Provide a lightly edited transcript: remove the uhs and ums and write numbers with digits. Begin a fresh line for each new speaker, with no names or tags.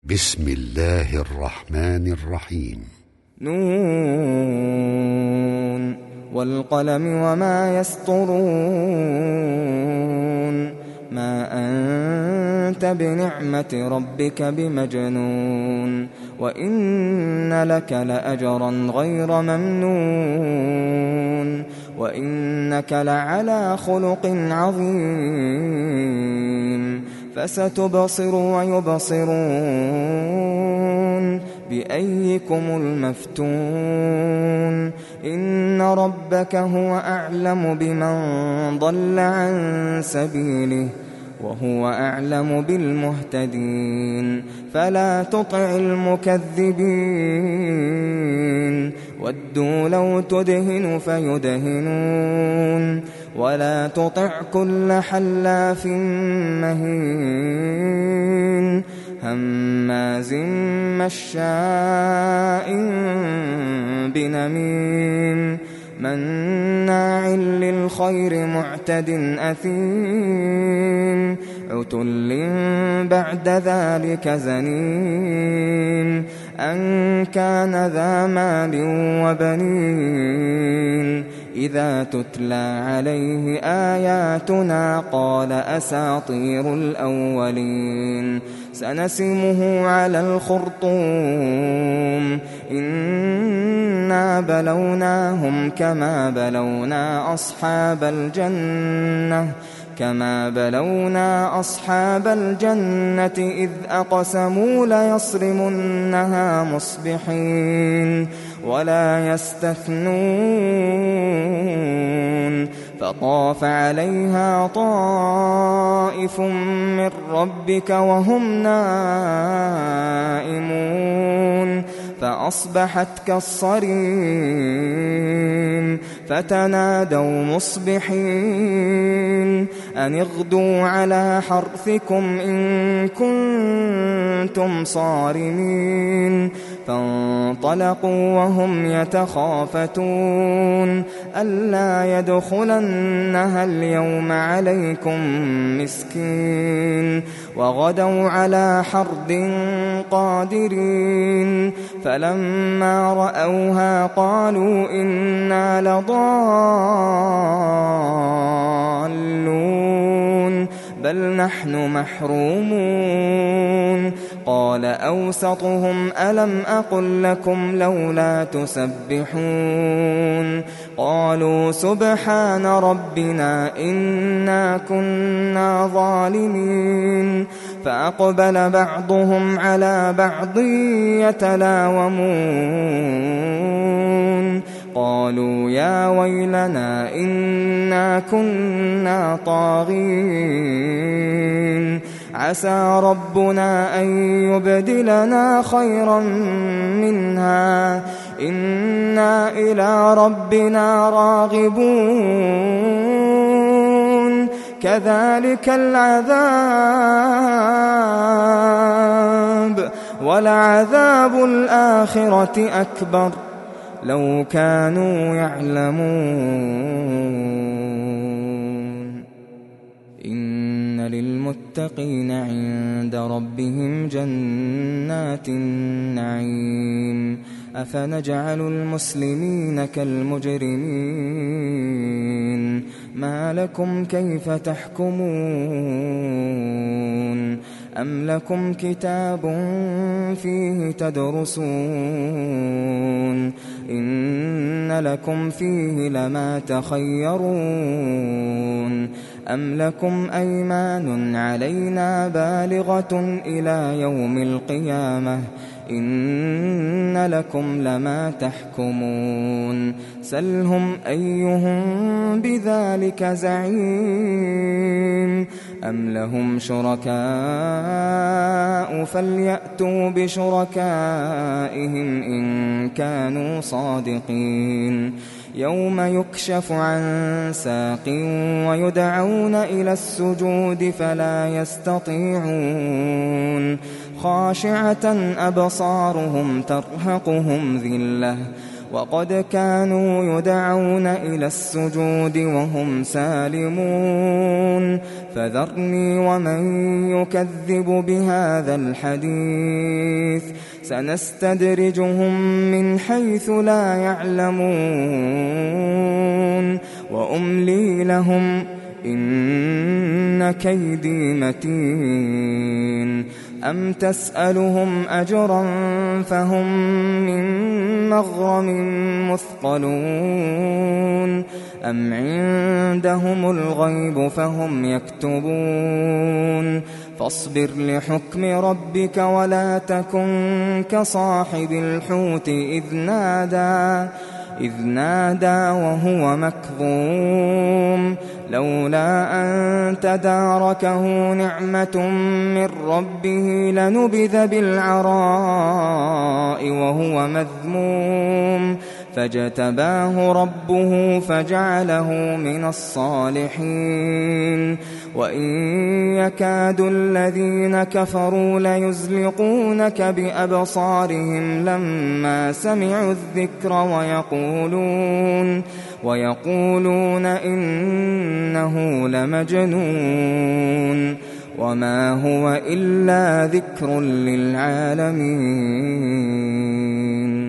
بسم الله الرحمن الرحيم.
نون والقلم وما يسطرون ما أنت بنعمة ربك بمجنون وإن لك لأجرا غير ممنون وإنك لعلى خلق عظيم فستبصر ويبصرون بأيكم المفتون إن ربك هو أعلم بمن ضل عن سبيله وهو أعلم بالمهتدين فلا تطع المكذبين ودوا لو تدهن فيدهنون ولا تطع كل حلاف مهين هماز مشاء بنميم مناع للخير معتد أثيم عتل بعد ذلك زنيم أن كان ذا مال وبنين إذا تتلى عليه آياتنا قال أساطير الأولين سنسمه على الخرطوم إنا بلوناهم كما بلونا أصحاب الجنة إذ أقسموا ليصرمنها مصبحين ولا يستثنون فطاف عليها طائف من ربك وهم نائمون فأصبحت كالصريم فتنادوا مصبحين أن اغدوا على حرثكم إن كنتم صارمين فانطلقوا وهم يتخافتون ألا يدخلنها اليوم عليكم مسكين وغدوا على حرد قادرين فلما رأوها قالوا إنا لضالون بل نحن محرومون قال أوسطهم ألم أقل لكم لولا تسبحون قالوا سبحان ربنا إنا كنا ظالمين فأقبل بعضهم على بعض يتلاومون قالوا يا ويلنا إنا كنا طاغين عسى ربنا أن يبدلنا خيرا منها إنا إلى ربنا راغبون كذلك العذاب ولعذاب الآخرة أكبر لو كانوا يعلمون إن للمتقين عند ربهم جنات النعيم أفنجعل المسلمين كالمجرمين ما لكم كيف تحكمون أم لكم كتاب فيه تدرسون إن لكم فيه لما تخيرون أم لكم أيمان علينا بالغة إلى يوم القيامة إن لكم لما تحكمون سلهم أيهم بذلك زعيم أم لهم شركاء فليأتوا بشركائهم إن كانوا صادقين يوم يكشف عن ساق ويدعون إلى السجود فلا يستطيعون خاشعة أبصارهم ترهقهم ذلة وقد كانوا يدعون إلى السجود وهم سالمون فذرني ومن يكذب بهذا الحديث سنستدرجهم من حيث لا يعلمون وأملي لهم إن كيدي متين أم تسألهم أجرا فهم من مغرم مثقلون أم عندهم الغيب فهم يكتبون فاصبر لحكم ربك ولا تكن كصاحب الحوت إذ نادى وهو مكظوم لولا أن تداركه نعمة من ربه لنبذ بالعراء وهو مذموم فاجتباه ربه فجعله من الصالحين وإن يكاد الذين كفروا ليزلقونك بأبصارهم لما سمعوا الذكر ويقولون إنه لمجنون وما هو إلا ذكر للعالمين.